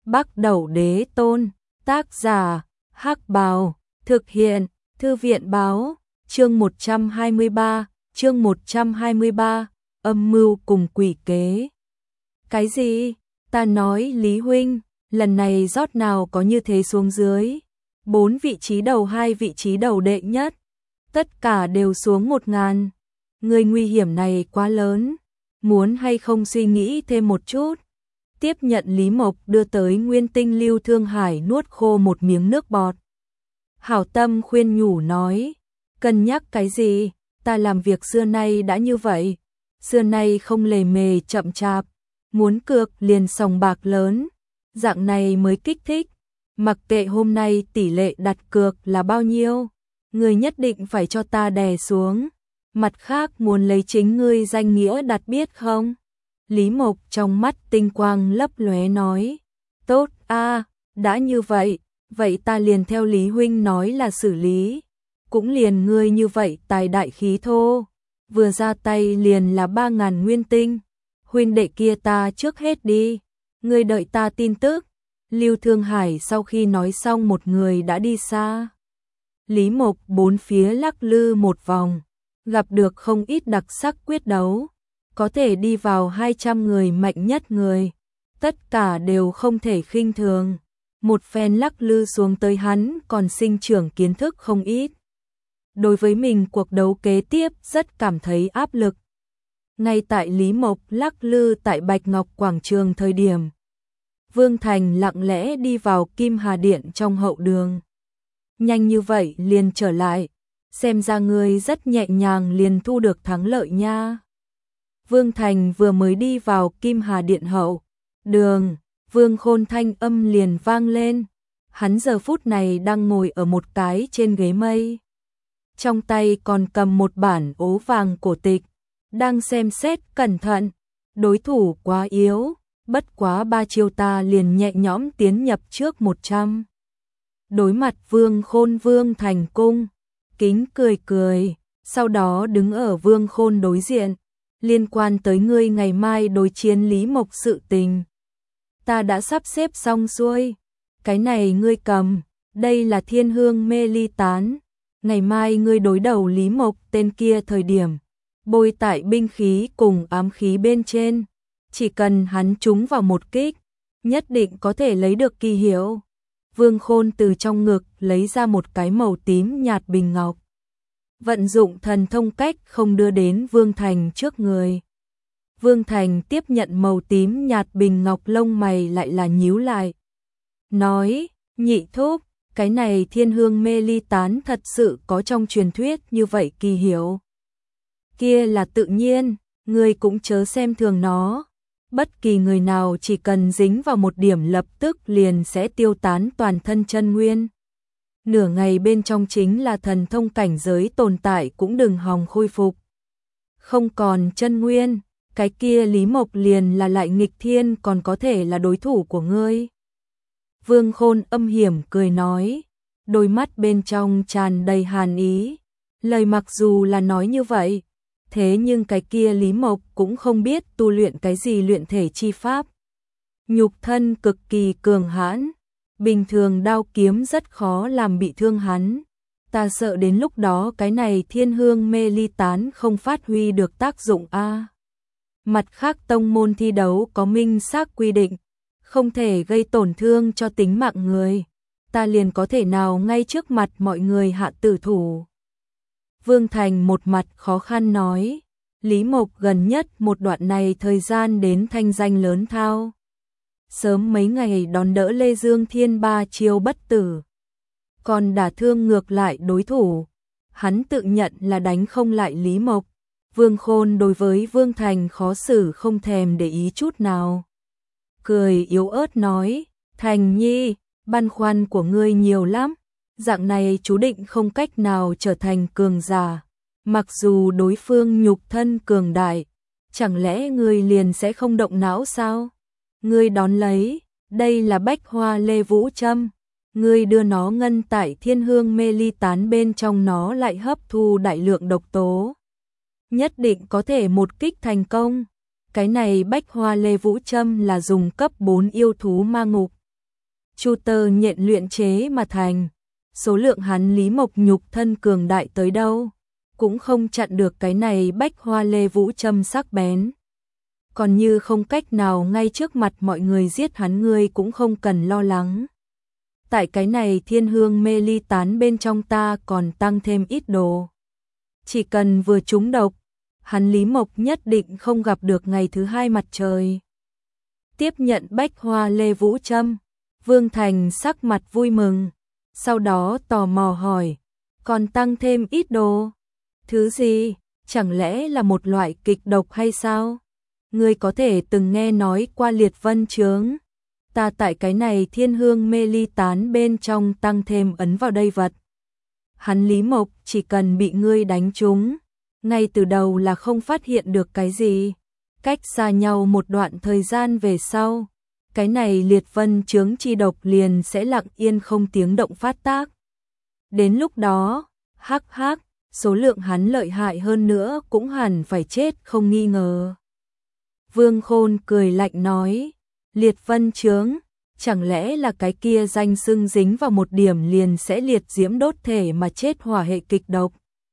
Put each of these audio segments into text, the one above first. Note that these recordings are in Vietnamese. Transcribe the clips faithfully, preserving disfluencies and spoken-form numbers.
Bắc Đẩu Đế Tôn, tác giả, Hắc Bào, thực hiện, Thư viện báo, chương một trăm hai mươi ba, chương một trăm hai mươi ba, âm mưu cùng quỷ kế. Cái gì? Ta nói Lý Huynh, lần này rót nào có như thế xuống dưới. Bốn vị trí đầu hai vị trí đầu đệ nhất, tất cả đều xuống một ngàn. Người nguy hiểm này quá lớn, muốn hay không suy nghĩ thêm một chút. Tiếp nhận Lý Mộc đưa tới nguyên tinh Lưu Thương Hải nuốt khô một miếng nước bọt. Hảo tâm khuyên nhủ nói, cân nhắc cái gì, ta làm việc xưa nay đã như vậy, xưa nay không lề mề chậm chạp, muốn cược liền sòng bạc lớn, dạng này mới kích thích, mặc kệ hôm nay tỷ lệ đặt cược là bao nhiêu, người nhất định phải cho ta đè xuống, mặt khác muốn lấy chính ngươi danh nghĩa đặt biết không? Lý Mộc trong mắt tinh quang lấp lóe nói, tốt a, đã như vậy, vậy ta liền theo Lý Huynh nói là xử lý, cũng liền ngươi như vậy tài đại khí thô, vừa ra tay liền là ba ngàn nguyên tinh, huynh đệ kia ta trước hết đi, ngươi đợi ta tin tức. Lưu Thương Hải sau khi nói xong một người đã đi xa. Lý Mộc bốn phía lắc lư một vòng, gặp được không ít đặc sắc quyết đấu, có thể đi vào hai trăm người mạnh nhất người, tất cả đều không thể khinh thường. Một phen lắc lư xuống tới hắn còn sinh trưởng kiến thức không ít. Đối với mình cuộc đấu kế tiếp rất cảm thấy áp lực. Ngay tại Lý Mộc lắc lư tại Bạch Ngọc Quảng Trường thời điểm, Vương Thành lặng lẽ đi vào Kim Hà Điện trong hậu đường. Nhanh như vậy liền trở lại, xem ra ngươi rất nhẹ nhàng liền thu được thắng lợi nha. Vương Thành vừa mới đi vào Kim Hà Điện hậu đường, Vương Khôn thanh âm liền vang lên. Hắn giờ phút này đang ngồi ở một cái trên ghế mây, trong tay còn cầm một bản ố vàng cổ tịch, đang xem xét cẩn thận. Đối thủ quá yếu, bất quá ba chiêu ta liền nhẹ nhõm tiến nhập trước một trăm. Đối mặt Vương Khôn, Vương Thành cung kính cười cười, sau đó đứng ở Vương Khôn đối diện. Liên quan tới ngươi ngày mai đối chiến Lý Mộc sự tình, ta đã sắp xếp xong xuôi, cái này ngươi cầm, đây là Thiên Hương Mê Ly Tán, ngày mai ngươi đối đầu Lý Mộc tên kia thời điểm, bôi tại binh khí cùng ám khí bên trên, chỉ cần hắn trúng vào một kích, nhất định có thể lấy được kỳ hiệu. Vương Khôn từ trong ngực lấy ra một cái màu tím nhạt bình ngọc, vận dụng thần thông cách không đưa đến Vương Thành trước người. Vương Thành tiếp nhận màu tím nhạt bình ngọc, lông mày lại là nhíu lại. Nói, nhị thúc, cái này Thiên Hương Mê Ly Tán thật sự có trong truyền thuyết như vậy kỳ hiệu? Kia là tự nhiên, người cũng chớ xem thường nó. Bất kỳ người nào chỉ cần dính vào một điểm lập tức liền sẽ tiêu tán toàn thân chân nguyên. Nửa ngày bên trong chính là thần thông cảnh giới tồn tại cũng đừng hòng khôi phục. Không còn chân nguyên, cái kia Lý Mộc liền là lại nghịch thiên còn có thể là đối thủ của ngươi. Vương Khôn âm hiểm cười nói, đôi mắt bên trong tràn đầy hàn ý. Lời mặc dù là nói như vậy, thế nhưng cái kia Lý Mộc cũng không biết tu luyện cái gì luyện thể chi pháp. Nhục thân cực kỳ cường hãn, bình thường đao kiếm rất khó làm bị thương hắn. Ta sợ đến lúc đó cái này Thiên Hương Mê Ly Tán không phát huy được tác dụng a. Mặt khác tông môn thi đấu có minh xác quy định, không thể gây tổn thương cho tính mạng người. Ta liền có thể nào ngay trước mặt mọi người hạ tử thủ. Vương Thành một mặt khó khăn nói, Lý Mộc gần nhất một đoạn này thời gian đến thanh danh lớn thao. Sớm mấy ngày đón đỡ Lê Dương Thiên ba chiêu bất tử, còn đả thương ngược lại đối thủ. Hắn tự nhận là đánh không lại Lý Mộc. Vương Khôn đối với Vương Thành khó xử không thèm để ý chút nào. Cười yếu ớt nói, Thành nhi, băn khoăn của ngươi nhiều lắm. Dạng này chú định không cách nào trở thành cường giả. Mặc dù đối phương nhục thân cường đại, chẳng lẽ ngươi liền sẽ không động não sao? Ngươi đón lấy, đây là Bách Hoa Lê Vũ Châm. Ngươi đưa nó ngân tại Thiên Hương Mê Ly Tán bên trong, nó lại hấp thu đại lượng độc tố. Nhất định có thể một kích thành công. Cái này Bách Hoa Lê Vũ Châm là dùng cấp bốn yêu thú ma ngục, chu tơ nhện luyện chế mà thành. Số lượng hắn Lý Mộc nhục thân cường đại tới đâu, cũng không chặn được cái này bách hoa lê vũ châm sắc bén. Còn như không cách nào ngay trước mặt mọi người giết hắn, ngươi cũng không cần lo lắng. Tại cái này thiên hương mê ly tán bên trong ta còn tăng thêm ít đồ. Chỉ cần vừa trúng độc, hắn Lý Mộc nhất định không gặp được ngày thứ hai mặt trời. Tiếp nhận bách hoa lê vũ châm, Vương Thành sắc mặt vui mừng, sau đó tò mò hỏi, còn tăng thêm ít đồ? Thứ gì? Chẳng lẽ là một loại kịch độc hay sao? Ngươi có thể từng nghe nói qua liệt vân chướng. Ta tại cái này thiên hương mê ly tán bên trong tăng thêm ấn vào đây vật. Hắn Lý Mộc chỉ cần bị ngươi đánh trúng, ngay từ đầu là không phát hiện được cái gì. Cách xa nhau một đoạn thời gian về sau, cái này liệt vân chướng chi độc liền sẽ lặng yên không tiếng động phát tác. Đến lúc đó, hắc hắc, số lượng hắn lợi hại hơn nữa cũng hẳn phải chết không nghi ngờ. Vương Khôn cười lạnh nói, liệt vân chướng, chẳng lẽ là cái kia danh xưng dính vào một điểm liền sẽ liệt diễm đốt thể mà chết hỏa hệ kịch độc.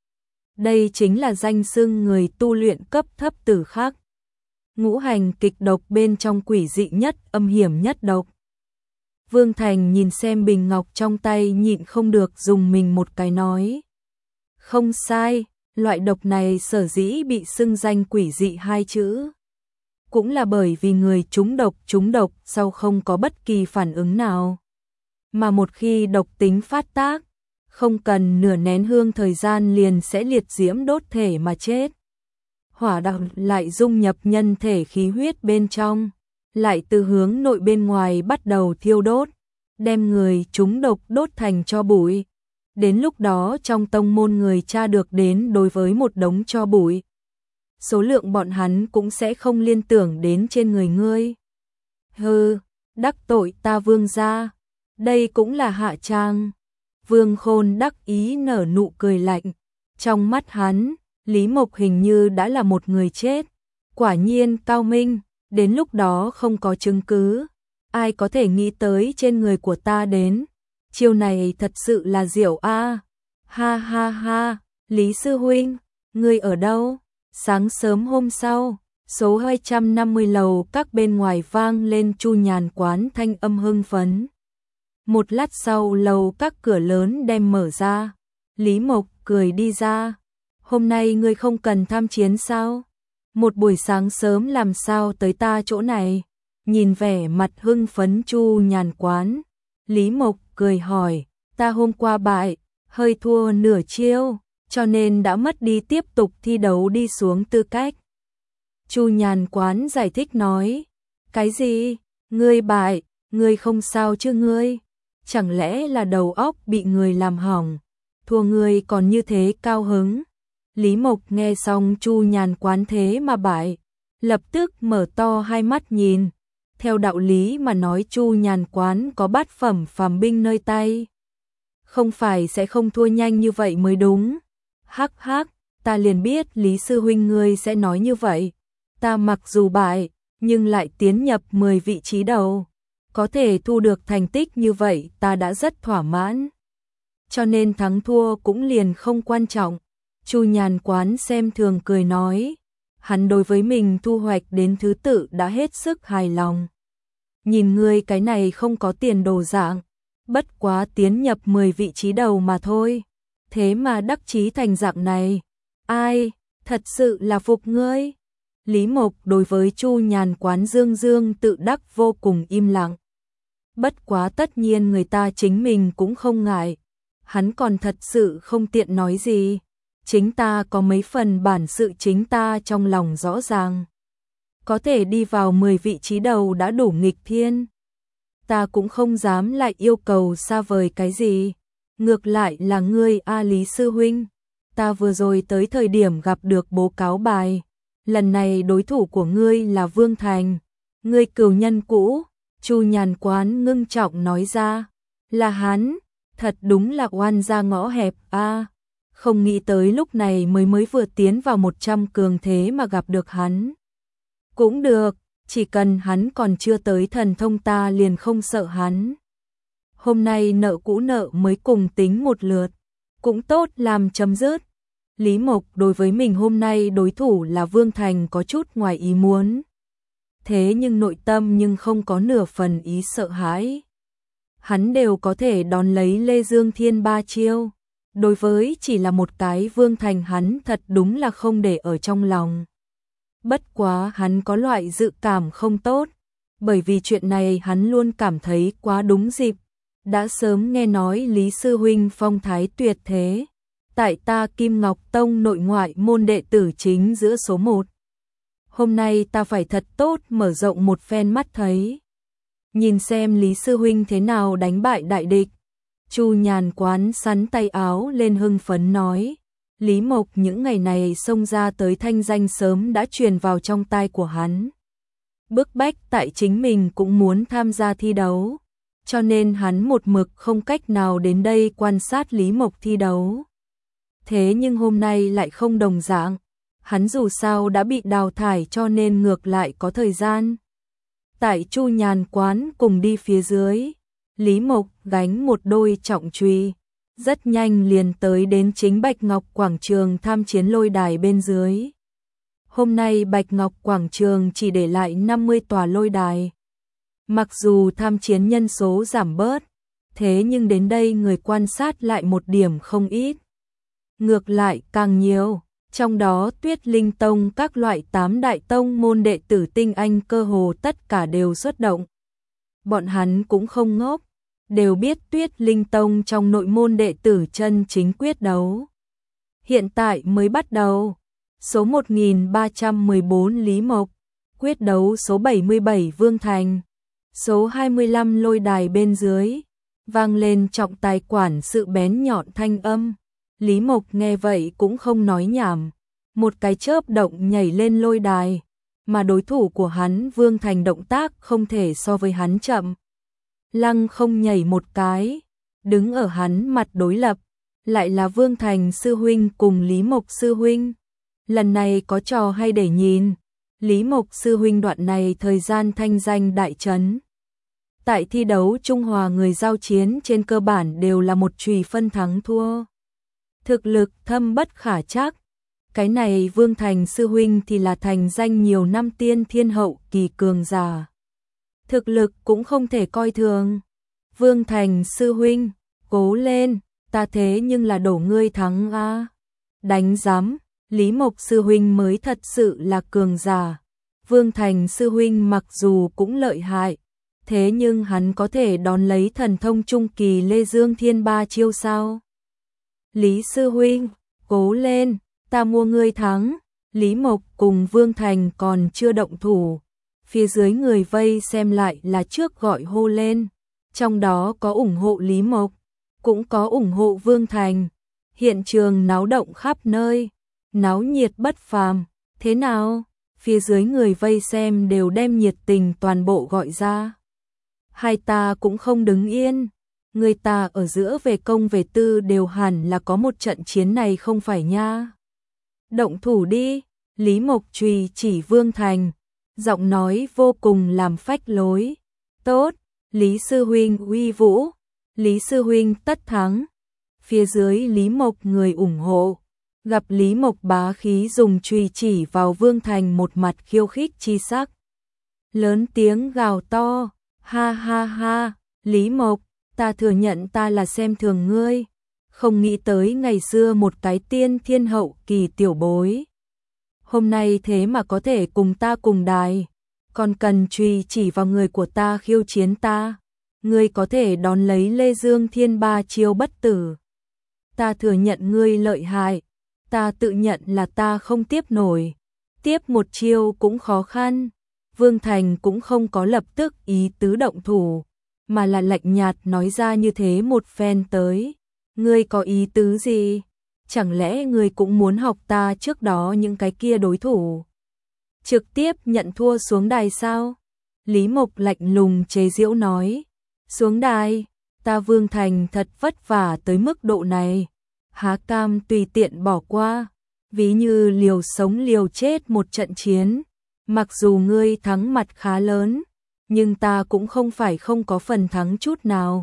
Đây chính là danh xưng người tu luyện cấp thấp tử khắc. Ngũ hành kịch độc bên trong quỷ dị nhất, âm hiểm nhất độc. Vương Thành nhìn xem bình ngọc trong tay nhịn không được dùng mình một cái nói. Không sai, loại độc này sở dĩ bị xưng danh quỷ dị hai chữ. Cũng là bởi vì người trúng độc trúng độc sau không có bất kỳ phản ứng nào. Mà một khi độc tính phát tác, không cần nửa nén hương thời gian liền sẽ liệt diễm đốt thể mà chết. Hỏa đạo lại dung nhập nhân thể khí huyết bên trong, lại từ hướng nội bên ngoài bắt đầu thiêu đốt, đem người trúng độc đốt thành tro bụi. Đến lúc đó trong tông môn người tra được đến đối với một đống tro bụi, số lượng bọn hắn cũng sẽ không liên tưởng đến trên người ngươi. Hừ, đắc tội ta Vương gia, đây cũng là hạ trang. Vương Khôn đắc ý nở nụ cười lạnh, trong mắt hắn, Lý Mộc hình như đã là một người chết. Quả nhiên cao minh, đến lúc đó không có chứng cứ, ai có thể nghĩ tới trên người của ta đến. Chiêu này thật sự là diệu a. Ha ha ha, Lý sư huynh, ngươi ở đâu? Sáng sớm hôm sau, số hai trăm năm mươi lầu các bên ngoài vang lên Chu Nhàn quán thanh âm hưng phấn. Một lát sau lầu các cửa lớn đem mở ra, Lý Mộc cười đi ra. Hôm nay ngươi không cần tham chiến sao? Một buổi sáng sớm làm sao tới ta chỗ này? Nhìn vẻ mặt hưng phấn Chu Nhàn quán, Lý Mộc cười hỏi, ta hôm qua bại, hơi thua nửa chiêu, cho nên đã mất đi tiếp tục thi đấu đi xuống tư cách. Chu Nhàn quán giải thích nói, cái gì? Ngươi bại, ngươi không sao chứ ngươi? Chẳng lẽ là đầu óc bị người làm hỏng? Thua ngươi còn như thế cao hứng? Lý Mộc nghe xong Chu Nhàn quán thế mà bại, lập tức mở to hai mắt nhìn. Theo đạo lý mà nói Chu Nhàn quán có bát phẩm phàm binh nơi tay, không phải sẽ không thua nhanh như vậy mới đúng. Hắc hắc, ta liền biết Lý sư huynh ngươi sẽ nói như vậy. Ta mặc dù bại, nhưng lại tiến nhập mười vị trí đầu. Có thể thu được thành tích như vậy ta đã rất thỏa mãn. Cho nên thắng thua cũng liền không quan trọng. Chu Nhàn quán xem thường cười nói, hắn đối với mình thu hoạch đến thứ tự đã hết sức hài lòng. Nhìn ngươi cái này không có tiền đồ dạng, bất quá tiến nhập mười vị trí đầu mà thôi, thế mà đắc chí thành dạng này. Ai, thật sự là phục ngươi. Lý Mộc đối với Chu Nhàn quán dương dương tự đắc vô cùng im lặng. Bất quá tất nhiên người ta chính mình cũng không ngại, hắn còn thật sự không tiện nói gì. Chính ta có mấy phần bản sự chính ta trong lòng rõ ràng. Có thể đi vào mười vị trí đầu đã đủ nghịch thiên. Ta cũng không dám lại yêu cầu xa vời cái gì. Ngược lại là ngươi A Lý sư huynh. Ta vừa rồi tới thời điểm gặp được bố cáo bài. Lần này đối thủ của ngươi là Vương Thành. Ngươi cừu nhân cũ. Chu Nhàn quán ngưng trọng nói ra. Là hắn. Thật đúng là oan ra ngõ hẹp a. Không nghĩ tới lúc này mới mới vừa tiến vào một trăm cường thế mà gặp được hắn. Cũng được, chỉ cần hắn còn chưa tới thần thông ta liền không sợ hắn. Hôm nay nợ cũ nợ mới cùng tính một lượt, cũng tốt làm chấm dứt. Lý Mộc đối với mình hôm nay đối thủ là Vương Thành có chút ngoài ý muốn. Thế nhưng nội tâm nhưng không có nửa phần ý sợ hãi. Hắn đều có thể đón lấy Lê Dương Thiên ba chiêu. Đối với chỉ là một cái Vương Thành hắn thật đúng là không để ở trong lòng. Bất quá hắn có loại dự cảm không tốt, bởi vì chuyện này hắn luôn cảm thấy quá đúng dịp. Đã sớm nghe nói Lý Sư Huynh phong thái tuyệt thế. Tại ta Kim Ngọc Tông nội ngoại môn đệ tử chính giữa số một. Hôm nay ta phải thật tốt mở rộng một phen mắt thấy. Nhìn xem Lý Sư Huynh thế nào đánh bại đại địch. Chu Nhàn Quán sắn tay áo lên hưng phấn nói. Lý Mộc những ngày này xông ra tới thanh danh sớm đã truyền vào trong tai của hắn. Bức bách tại chính mình cũng muốn tham gia thi đấu. Cho nên hắn một mực không cách nào đến đây quan sát Lý Mộc thi đấu. Thế nhưng hôm nay lại không đồng dạng. Hắn dù sao đã bị đào thải cho nên ngược lại có thời gian. Tại Chu Nhàn Quán cùng đi phía dưới, Lý Mộc gánh một đôi trọng chùy, rất nhanh liền tới đến chính Bạch Ngọc Quảng Trường tham chiến lôi đài bên dưới. Hôm nay Bạch Ngọc Quảng Trường chỉ để lại năm mươi tòa lôi đài. Mặc dù tham chiến nhân số giảm bớt, thế nhưng đến đây người quan sát lại một điểm không ít. Ngược lại càng nhiều, trong đó Tuyết Linh Tông các loại tám đại tông môn đệ tử tinh anh cơ hồ tất cả đều xuất động. Bọn hắn cũng không ngốc, đều biết Tuyết Linh Tông trong nội môn đệ tử chân chính quyết đấu. Hiện tại mới bắt đầu, số một nghìn ba trăm mười bốn Lý Mộc, quyết đấu số bảy mươi bảy Vương Thành, số hai mươi lăm lôi đài bên dưới, vang lên trọng tài quản sự bén nhọn thanh âm. Lý Mộc nghe vậy cũng không nói nhảm, một cái chớp động nhảy lên lôi đài, mà đối thủ của hắn Vương Thành động tác không thể so với hắn chậm. Lăng không nhảy một cái, đứng ở hắn mặt đối lập, lại là Vương Thành sư huynh cùng Lý Mộc sư huynh. Lần này có trò hay để nhìn, Lý Mộc sư huynh đoạn này thời gian thanh danh đại chấn. Tại thi đấu Trung Hòa người giao chiến trên cơ bản đều là một chùy phân thắng thua. Thực lực thâm bất khả trắc. Cái này Vương Thành sư huynh thì là thành danh nhiều năm tiên thiên hậu kỳ cường giả. Thực lực cũng không thể coi thường. Vương Thành sư huynh, cố lên, ta thế nhưng là đổ ngươi thắng a. Đánh giám, Lý Mộc sư huynh mới thật sự là cường giả. Vương Thành sư huynh mặc dù cũng lợi hại, thế nhưng hắn có thể đón lấy thần thông trung kỳ Lê Dương Thiên ba chiêu sao? Lý sư huynh, cố lên, ta mua ngươi thắng. Lý Mộc cùng Vương Thành còn chưa động thủ, phía dưới người vây xem lại là trước gọi hô lên, trong đó có ủng hộ Lý Mộc, cũng có ủng hộ Vương Thành. Hiện trường náo động khắp nơi, náo nhiệt bất phàm. Thế nào? Phía dưới người vây xem đều đem nhiệt tình toàn bộ gọi ra. Hai ta cũng không đứng yên. Người ta ở giữa về công về tư đều hẳn là có một trận chiến này không phải nha. Động thủ đi, Lý Mộc chùy chỉ Vương Thành, giọng nói vô cùng làm phách lối. Tốt, Lý sư huynh uy vũ, Lý sư huynh tất thắng. Phía dưới Lý Mộc người ủng hộ, gặp Lý Mộc bá khí dùng chùy chỉ vào Vương Thành một mặt khiêu khích chi sắc. Lớn tiếng gào to, ha ha ha, Lý Mộc, ta thừa nhận ta là xem thường ngươi, không nghĩ tới ngày xưa một cái tiên thiên hậu kỳ tiểu bối. Hôm nay thế mà có thể cùng ta cùng đài, còn cần chùy chỉ vào người của ta khiêu chiến ta. Ngươi có thể đón lấy Lê Dương Thiên ba chiêu bất tử. Ta thừa nhận ngươi lợi hại, ta tự nhận là ta không tiếp nổi, tiếp một chiêu cũng khó khăn. Vương Thành cũng không có lập tức ý tứ động thủ, mà là lạnh nhạt nói ra như thế một phen tới. Ngươi có ý tứ gì? Chẳng lẽ ngươi cũng muốn học ta trước đó những cái kia đối thủ? Trực tiếp nhận thua xuống đài sao? Lý Mộc lạnh lùng chế giễu nói. Xuống đài, ta Vương Thành thật vất vả tới mức độ này, há cam tùy tiện bỏ qua, ví như liều sống liều chết một trận chiến. Mặc dù ngươi thắng mặt khá lớn, nhưng ta cũng không phải không có phần thắng chút nào.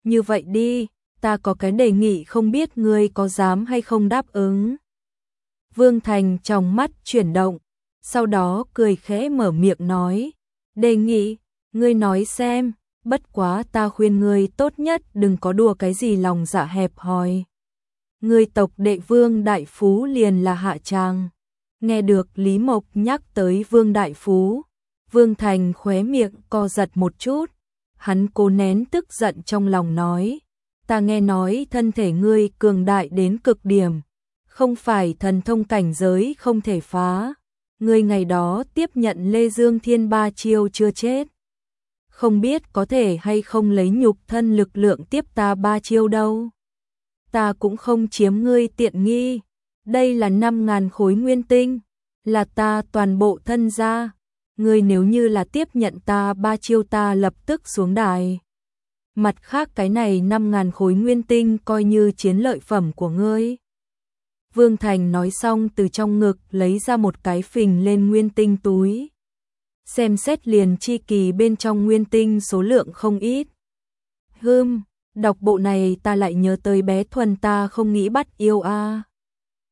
như vậy đi, ta có cái đề nghị không biết ngươi có dám hay không đáp ứng. Vương Thành trong mắt chuyển động, sau đó cười khẽ mở miệng nói, đề nghị, ngươi nói xem, bất quá ta khuyên ngươi tốt nhất đừng có đùa cái gì lòng dạ hẹp hòi. Ngươi tộc đệ Vương Đại Phú liền là hạ tràng. Nghe được Lý Mộc nhắc tới Vương Đại Phú, Vương Thành khóe miệng co giật một chút, hắn cố nén tức giận trong lòng nói, ta nghe nói thân thể ngươi cường đại đến cực điểm, không phải thần thông cảnh giới không thể phá, ngươi ngày đó tiếp nhận Lê Dương Thiên ba chiêu chưa chết. Không biết có thể hay không lấy nhục thân lực lượng tiếp ta ba chiêu đâu. Ta cũng không chiếm ngươi tiện nghi, đây là năm ngàn khối nguyên tinh, là ta toàn bộ thân gia. Ngươi nếu như là tiếp nhận ta ba chiêu ta lập tức xuống đài. Mặt khác cái này năm ngàn khối nguyên tinh coi như chiến lợi phẩm của ngươi. Vương Thành nói xong từ trong ngực lấy ra một cái phình lên nguyên tinh túi. Xem xét liền chi kỳ bên trong nguyên tinh số lượng không ít. Hừm, đọc bộ này ta lại nhớ tới bé Thuần ta không nghĩ bắt yêu a. À.